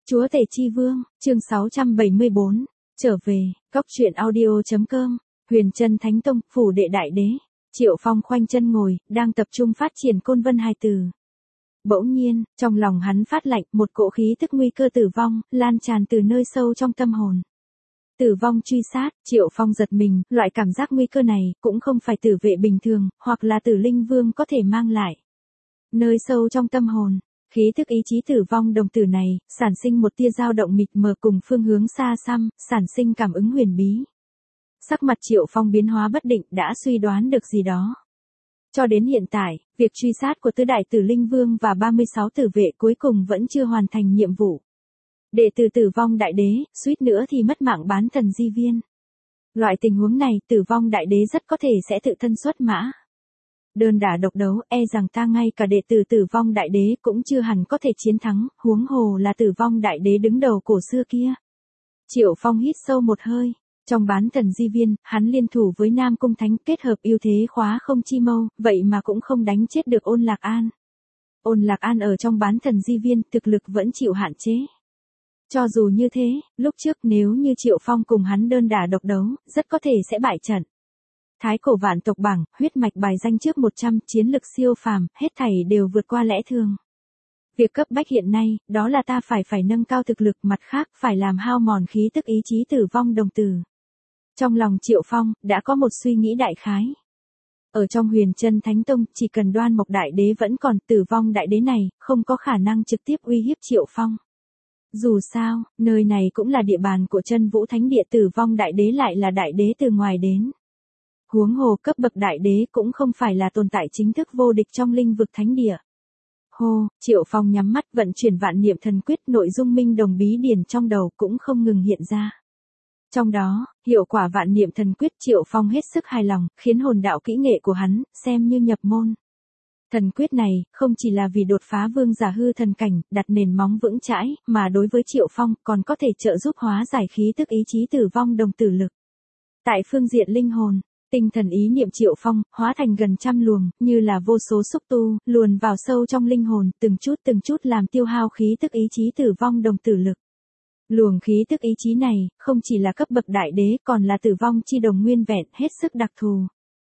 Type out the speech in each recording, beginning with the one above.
Chúa Tể Chi Vương, chương 674, trở về, góc truyện audio.com, Huyền Chân Thánh Tông, phủ đệ đại đế. Triệu Phong khoanh chân ngồi, đang tập trung phát triển côn vân hai từ. Bỗng nhiên, trong lòng hắn phát lạnh, một cỗ khí tức nguy cơ tử vong, lan tràn từ nơi sâu trong tâm hồn. Tử vong truy sát, Triệu Phong giật mình, loại cảm giác nguy cơ này, cũng không phải tử vệ bình thường, hoặc là tử linh vương có thể mang lại. Nơi sâu trong tâm hồn, khí thức ý chí tử vong đồng tử này, sản sinh một tia dao động mịt mờ cùng phương hướng xa xăm, sản sinh cảm ứng huyền bí. Sắc mặt Triệu Phong biến hóa bất định, đã suy đoán được gì đó. Cho đến hiện tại, việc truy sát của tứ đại tử linh vương và 36 tử vệ cuối cùng vẫn chưa hoàn thành nhiệm vụ. Đệ tử tử vong đại đế, suýt nữa thì mất mạng bán thần di viên. Loại tình huống này, tử vong đại đế rất có thể sẽ tự thân xuất mã. Đơn đả độc đấu, e rằng ta ngay cả đệ tử tử vong đại đế cũng chưa hẳn có thể chiến thắng, huống hồ là tử vong đại đế đứng đầu cổ xưa kia. Triệu Phong hít sâu một hơi, trong bán thần di viên, hắn liên thủ với Nam Cung Thánh kết hợp ưu thế khóa không chi mâu, vậy mà cũng không đánh chết được Ôn Lạc An. Ôn Lạc An ở trong bán thần di viên, thực lực vẫn chịu hạn chế. Cho dù như thế, lúc trước nếu như Triệu Phong cùng hắn đơn đả độc đấu, rất có thể sẽ bại trận. Thái cổ vạn tộc bảng, huyết mạch bài danh trước 100, chiến lực siêu phàm, hết thảy đều vượt qua lẽ thường. Việc cấp bách hiện nay, đó là ta phải nâng cao thực lực, mặt khác phải làm hao mòn khí tức ý chí tử vong đồng tử. Trong lòng Triệu Phong, đã có một suy nghĩ đại khái. Ở trong Huyền Chân Thánh Tông, chỉ cần Đoan Mộc Đại Đế vẫn còn, tử vong đại đế này, không có khả năng trực tiếp uy hiếp Triệu Phong. Dù sao, nơi này cũng là địa bàn của Chân Vũ Thánh Địa, tử vong đại đế lại là đại đế từ ngoài đến. Huống hồ cấp bậc đại đế cũng không phải là tồn tại chính thức vô địch trong linh vực thánh địa. Hô, Triệu Phong nhắm mắt vận chuyển vạn niệm thần quyết, nội dung minh đồng bí điển trong đầu cũng không ngừng hiện ra. Trong đó, hiệu quả vạn niệm thần quyết Triệu Phong hết sức hài lòng, khiến hồn đạo kỹ nghệ của hắn, xem như nhập môn. Thần quyết này, không chỉ là vì đột phá vương giả hư thần cảnh, đặt nền móng vững chãi, mà đối với Triệu Phong còn có thể trợ giúp hóa giải khí tức ý chí tử vong đồng tử lực. Tại phương diện linh hồn, tinh thần ý niệm Triệu Phong, hóa thành gần trăm luồng, như là vô số xúc tu, luồn vào sâu trong linh hồn, từng chút làm tiêu hao khí tức ý chí tử vong đồng tử lực. Luồng khí tức ý chí này, không chỉ là cấp bậc đại đế, còn là tử vong chi đồng nguyên vẹn, hết sức đặc thù.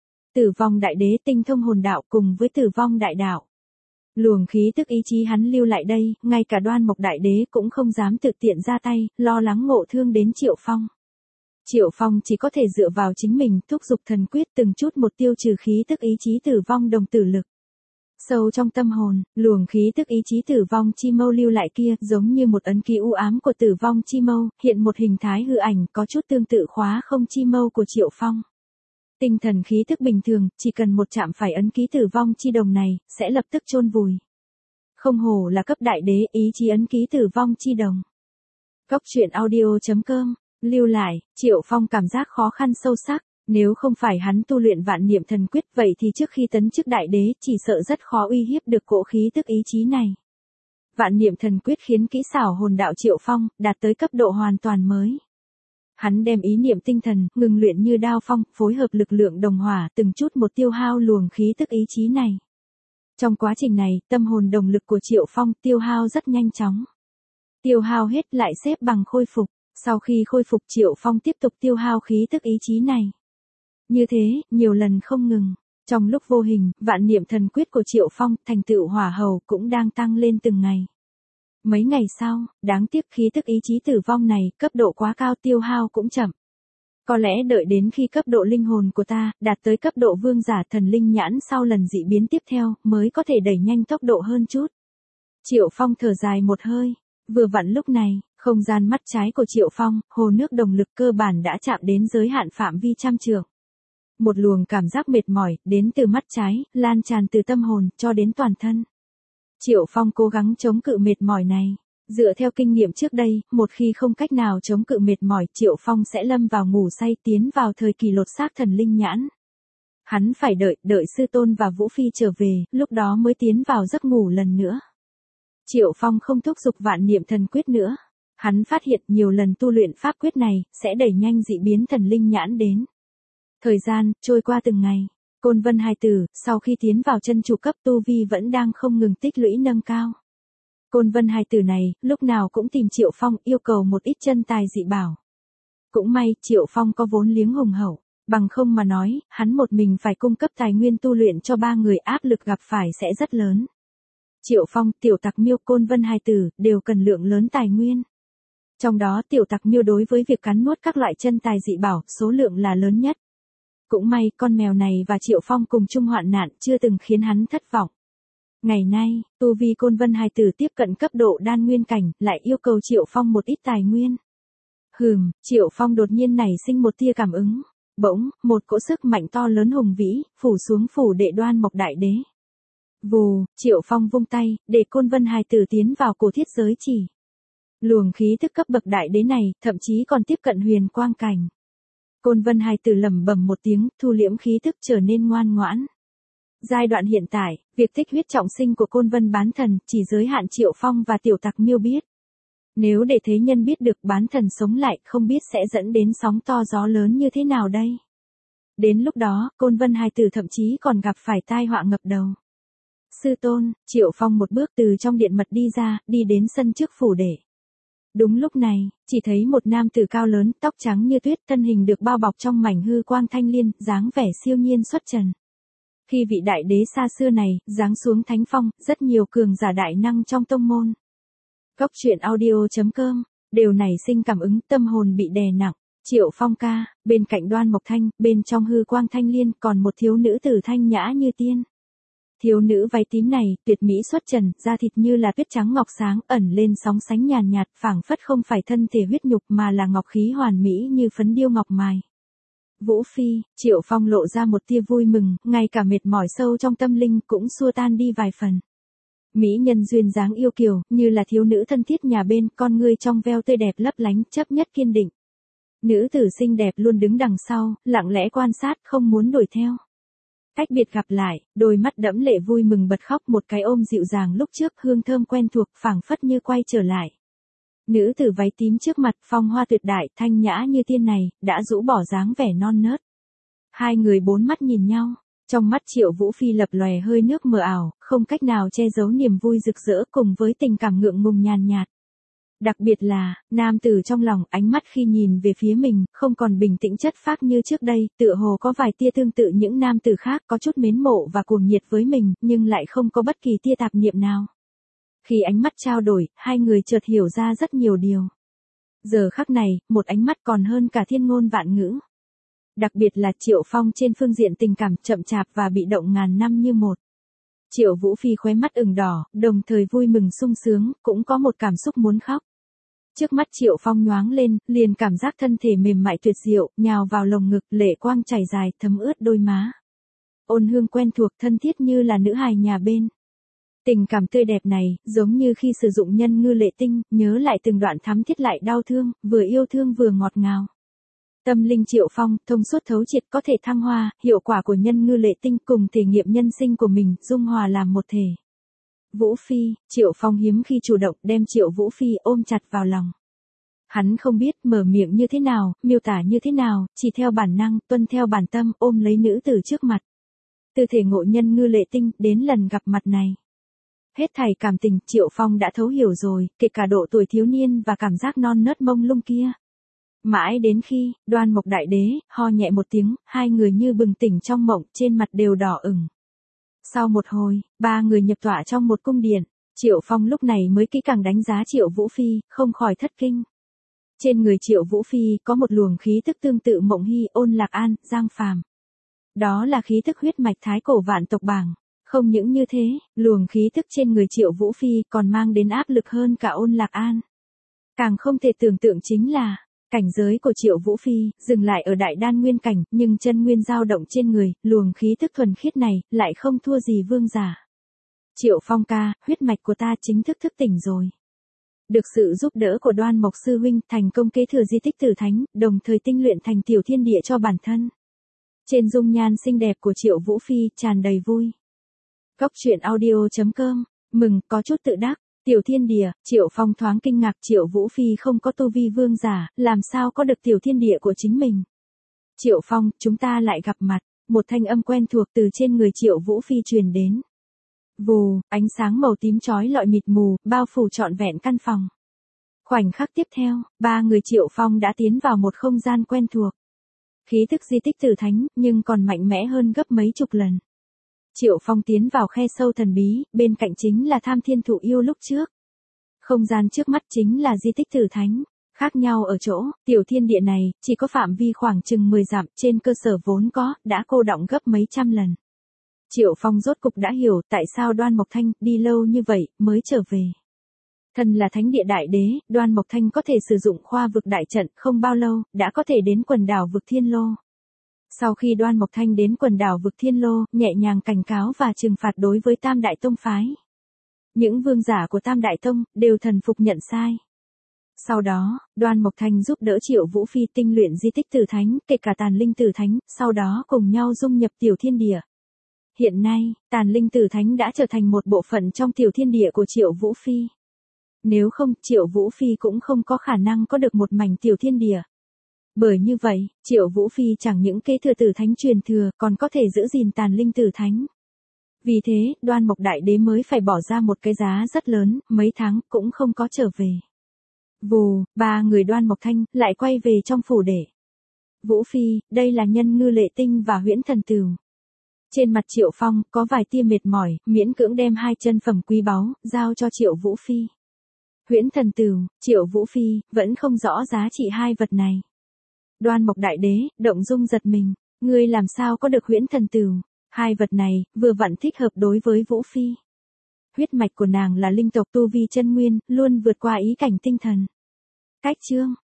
Tử vong đại đế tinh thông hồn đạo cùng với tử vong đại đạo. Luồng khí tức ý chí hắn lưu lại đây, ngay cả Đoan Mộc Đại Đế cũng không dám thực tiện ra tay, lo lắng ngộ thương đến Triệu Phong. Triệu Phong chỉ có thể dựa vào chính mình, thúc giục thần quyết từng chút một tiêu trừ khí tức ý chí tử vong đồng tử lực. Sâu trong tâm hồn, luồng khí tức ý chí tử vong chi mâu lưu lại kia, giống như một ấn ký u ám của tử vong chi mâu, hiện một hình thái hư ảnh, có chút tương tự khóa không chi mâu của Triệu Phong. Tinh thần khí tức bình thường, chỉ cần một chạm phải ấn ký tử vong chi đồng này, sẽ lập tức chôn vùi. Không hổ là cấp đại đế, ý chí ấn ký tử vong chi đồng. Góc truyện audio.com, lưu lại, Triệu Phong cảm giác khó khăn sâu sắc, nếu không phải hắn tu luyện vạn niệm thần quyết, vậy thì trước khi tấn chức đại đế, chỉ sợ rất khó uy hiếp được cỗ khí tức ý chí này. Vạn niệm thần quyết khiến kỹ xảo hồn đạo Triệu Phong, đạt tới cấp độ hoàn toàn mới. Hắn đem ý niệm tinh thần, ngừng luyện như đao phong, phối hợp lực lượng đồng hỏa, từng chút một tiêu hao luồng khí tức ý chí này. Trong quá trình này, tâm hồn đồng lực của Triệu Phong tiêu hao rất nhanh chóng. Tiêu hao hết lại xếp bằng khôi phục, sau khi khôi phục Triệu Phong tiếp tục tiêu hao khí tức ý chí này. Như thế, nhiều lần không ngừng. Trong lúc vô hình, vạn niệm thần quyết của Triệu Phong, thành tựu hỏa hầu cũng đang tăng lên từng ngày. Mấy ngày sau, đáng tiếc khí tức ý chí tử vong này, cấp độ quá cao tiêu hao cũng chậm. Có lẽ đợi đến khi cấp độ linh hồn của ta, đạt tới cấp độ vương giả thần linh nhãn sau lần dị biến tiếp theo, mới có thể đẩy nhanh tốc độ hơn chút. Triệu Phong thở dài một hơi. Vừa vặn lúc này, không gian mắt trái của Triệu Phong, hồ nước đồng lực cơ bản đã chạm đến giới hạn phạm vi trăm trượng. Một luồng cảm giác mệt mỏi, đến từ mắt trái, lan tràn từ tâm hồn, cho đến toàn thân. Triệu Phong cố gắng chống cự mệt mỏi này. Dựa theo kinh nghiệm trước đây, một khi không cách nào chống cự mệt mỏi, Triệu Phong sẽ lâm vào ngủ say, tiến vào thời kỳ lột xác thần linh nhãn. Hắn phải đợi sư tôn và Vũ Phi trở về, lúc đó mới tiến vào giấc ngủ lần nữa. Triệu Phong không thúc giục vạn niệm thần quyết nữa. Hắn phát hiện nhiều lần tu luyện pháp quyết này, sẽ đẩy nhanh dị biến thần linh nhãn đến. Thời gian, trôi qua từng ngày. Côn vân hai tử, sau khi tiến vào chân chủ cấp tu vi vẫn đang không ngừng tích lũy nâng cao. Côn Vân hai từ này, lúc nào cũng tìm Triệu Phong yêu cầu một ít chân tài dị bảo. Cũng may, Triệu Phong có vốn liếng hùng hậu, bằng không mà nói, hắn một mình phải cung cấp tài nguyên tu luyện cho ba người, áp lực gặp phải sẽ rất lớn. Triệu Phong, Tiểu Tặc Miêu, Côn Vân hai tử, đều cần lượng lớn tài nguyên. Trong đó Tiểu Tặc Miêu đối với việc cắn nuốt các loại chân tài dị bảo, số lượng là lớn nhất. Cũng may, con mèo này và Triệu Phong cùng chung hoạn nạn chưa từng khiến hắn thất vọng. Ngày nay, tu vi Côn Vân hai tử tiếp cận cấp độ đan nguyên cảnh, lại yêu cầu Triệu Phong một ít tài nguyên. Triệu Phong đột nhiên nảy sinh một tia cảm ứng. Bỗng, một cỗ sức mạnh to lớn hùng vĩ, phủ xuống phủ đệ Đoan Mộc Đại Đế. Vù, Triệu Phong vung tay, để Côn Vân hai tử tiến vào cổ thiết giới chỉ. Luồng khí tức cấp bậc đại đế này, thậm chí còn tiếp cận huyền quang cảnh. Côn Vân hai tử lẩm bẩm một tiếng, thu liễm khí tức trở nên ngoan ngoãn. Giai đoạn hiện tại, việc tích huyết trọng sinh của Côn Vân bán thần chỉ giới hạn Triệu Phong và Tiểu Tặc Miêu biết. Nếu để thế nhân biết được bán thần sống lại, không biết sẽ dẫn đến sóng to gió lớn như thế nào đây. Đến lúc đó, Côn Vân hai tử thậm chí còn gặp phải tai họa ngập đầu. Sư tôn, Triệu Phong một bước từ trong điện mật đi ra, đi đến sân trước phủ đệ. Đúng lúc này, chỉ thấy một nam tử cao lớn, tóc trắng như tuyết, thân hình được bao bọc trong mảnh hư quang thanh liên, dáng vẻ siêu nhiên xuất trần. Khi vị đại đế xa xưa này, giáng xuống thánh phong, rất nhiều cường giả đại năng trong tông môn. Góc truyện audio.com, đều nảy sinh cảm ứng, tâm hồn bị đè nặng. Triệu Phong ca, bên cạnh Đoan Mộc Thanh, bên trong hư quang thanh liên, còn một thiếu nữ tử thanh nhã như tiên. Thiếu nữ váy tím này, tuyệt mỹ xuất trần, da thịt như là tuyết trắng ngọc sáng, ẩn lên sóng sánh nhàn nhạt, phảng phất không phải thân thể huyết nhục mà là ngọc khí hoàn mỹ như phấn điêu ngọc mài. Vũ Phi, Triệu Phong lộ ra một tia vui mừng, ngay cả mệt mỏi sâu trong tâm linh cũng xua tan đi vài phần. Mỹ nhân duyên dáng yêu kiều, như là thiếu nữ thân thiết nhà bên, con ngươi trong veo tươi đẹp lấp lánh, chấp nhất kiên định. Nữ tử xinh đẹp luôn đứng đằng sau, lặng lẽ quan sát, không muốn đuổi theo. Cách biệt gặp lại, đôi mắt đẫm lệ vui mừng bật khóc, một cái ôm dịu dàng lúc trước, hương thơm quen thuộc, phảng phất như quay trở lại. Nữ tử váy tím trước mặt, phong hoa tuyệt đại, thanh nhã như tiên này, đã rũ bỏ dáng vẻ non nớt. Hai người bốn mắt nhìn nhau, trong mắt Triệu Vũ Phi lập lòe hơi nước mờ ảo, không cách nào che giấu niềm vui rực rỡ cùng với tình cảm ngượng ngùng nhàn nhạt. Đặc biệt là, nam tử trong lòng, ánh mắt khi nhìn về phía mình, không còn bình tĩnh chất phác như trước đây, tựa hồ có vài tia tương tự những nam tử khác, có chút mến mộ và cuồng nhiệt với mình, nhưng lại không có bất kỳ tia tạp niệm nào. Khi ánh mắt trao đổi, hai người chợt hiểu ra rất nhiều điều. Giờ khắc này, một ánh mắt còn hơn cả thiên ngôn vạn ngữ. Đặc biệt là Triệu Phong trên phương diện tình cảm chậm chạp và bị động ngàn năm như một. Triệu Vũ Phi khóe mắt ửng đỏ, đồng thời vui mừng sung sướng, cũng có một cảm xúc muốn khóc. Trước mắt Triệu Phong nhoáng lên, liền cảm giác thân thể mềm mại tuyệt diệu, nhào vào lồng ngực, lệ quang chảy dài, thấm ướt đôi má. Ôn hương quen thuộc, thân thiết như là nữ hài nhà bên. Tình cảm tươi đẹp này, giống như khi sử dụng nhân ngư lệ tinh, nhớ lại từng đoạn thắm thiết lại đau thương, vừa yêu thương vừa ngọt ngào. Tâm linh Triệu Phong, thông suốt thấu triệt, có thể thăng hoa, hiệu quả của nhân ngư lệ tinh cùng thể nghiệm nhân sinh của mình, dung hòa làm một thể. Vũ Phi, Triệu Phong hiếm khi chủ động đem Triệu Vũ Phi ôm chặt vào lòng. Hắn không biết mở miệng như thế nào, miêu tả như thế nào, chỉ theo bản năng, tuân theo bản tâm, ôm lấy nữ tử trước mặt. Từ thể ngộ nhân ngư lệ tinh, đến lần gặp mặt này. Hết thảy cảm tình, Triệu Phong đã thấu hiểu rồi, kể cả độ tuổi thiếu niên và cảm giác non nớt mông lung kia. Mãi đến khi, Đoan Mộc Đại Đế, ho nhẹ một tiếng, hai người như bừng tỉnh trong mộng, trên mặt đều đỏ ửng. Sau một hồi, ba người nhập tọa trong một cung điện, Triệu Phong lúc này mới kỹ càng đánh giá Triệu Vũ Phi, không khỏi thất kinh. Trên người Triệu Vũ Phi có một luồng khí thức tương tự Mộng Hy, Ôn Lạc An, Giang Phàm. Đó là khí thức huyết mạch thái cổ vạn tộc bảng. Không những như thế, luồng khí thức trên người Triệu Vũ Phi còn mang đến áp lực hơn cả Ôn Lạc An. Càng không thể tưởng tượng chính là, cảnh giới của Triệu Vũ Phi, dừng lại ở đại đan nguyên cảnh, nhưng chân nguyên dao động trên người, luồng khí thức thuần khiết này, lại không thua gì vương giả. Triệu Phong ca, huyết mạch của ta chính thức thức tỉnh rồi. Được sự giúp đỡ của Đoan Mộc Sư Huynh, thành công kế thừa di tích Tử Thánh, đồng thời tinh luyện thành tiểu thiên địa cho bản thân. Trên dung nhan xinh đẹp của Triệu Vũ Phi, tràn đầy vui. Góc truyện audio.com, mừng, có chút tự đắc. Tiểu thiên địa, Triệu Phong thoáng kinh ngạc, Triệu Vũ Phi không có tu vi vương giả, làm sao có được tiểu thiên địa của chính mình. Triệu Phong, chúng ta lại gặp mặt, một thanh âm quen thuộc từ trên người Triệu Vũ Phi truyền đến. Vù, ánh sáng màu tím chói lọi mịt mù, bao phủ trọn vẹn căn phòng. Khoảnh khắc tiếp theo, ba người Triệu Phong đã tiến vào một không gian quen thuộc. Khí tức di tích Tử Thánh, nhưng còn mạnh mẽ hơn gấp mấy chục lần. Triệu Phong tiến vào khe sâu thần bí, bên cạnh chính là Tham Thiên Thụ Yêu lúc trước. Không gian trước mắt chính là di tích Tử Thánh. Khác nhau ở chỗ, tiểu thiên địa này, chỉ có phạm vi khoảng chừng 10 dặm trên cơ sở vốn có, đã cô đọng gấp mấy trăm lần. Triệu Phong rốt cục đã hiểu tại sao Đoan Mộc Thanh đi lâu như vậy mới trở về. Thân là thánh địa đại đế, Đoan Mộc Thanh có thể sử dụng khoa vực đại trận không bao lâu, đã có thể đến quần đảo vực Thiên Lô. Sau khi Đoan Mộc Thanh đến quần đảo vực Thiên Lô, nhẹ nhàng cảnh cáo và trừng phạt đối với Tam Đại Tông phái. Những vương giả của Tam Đại Tông đều thần phục nhận sai. Sau đó, Đoan Mộc Thanh giúp đỡ Triệu Vũ Phi tinh luyện di tích Tử Thánh, kể cả Tàn Linh Tử Thánh, sau đó cùng nhau dung nhập tiểu thiên địa. Hiện nay, Tàn Linh Tử Thánh đã trở thành một bộ phận trong tiểu thiên địa của Triệu Vũ Phi. Nếu không, Triệu Vũ Phi cũng không có khả năng có được một mảnh tiểu thiên địa. Bởi như vậy, Triệu Vũ Phi chẳng những kế thừa Tử Thánh truyền thừa, còn có thể giữ gìn Tàn Linh Tử Thánh. Vì thế, Đoan Mộc Đại Đế mới phải bỏ ra một cái giá rất lớn, mấy tháng cũng không có trở về. Vù, ba người Đoan Mộc Thanh lại quay về trong phủ để. Vũ Phi, đây là Nhân Ngư Lệ Tinh và Huyễn Thần Tửu. Trên mặt Triệu Phong có vài tia mệt mỏi, miễn cưỡng đem hai chân phẩm quý báu, giao cho Triệu Vũ Phi. Huyễn Thần Tửu, Triệu Vũ Phi, vẫn không rõ giá trị hai vật này. Đoan Mộc Đại Đế, động dung giật mình, ngươi làm sao có được Huyễn Thần Tửu? Hai vật này, vừa vặn thích hợp đối với Vũ Phi. Huyết mạch của nàng là linh tộc tu vi chân nguyên, luôn vượt qua ý cảnh tinh thần. Cách chương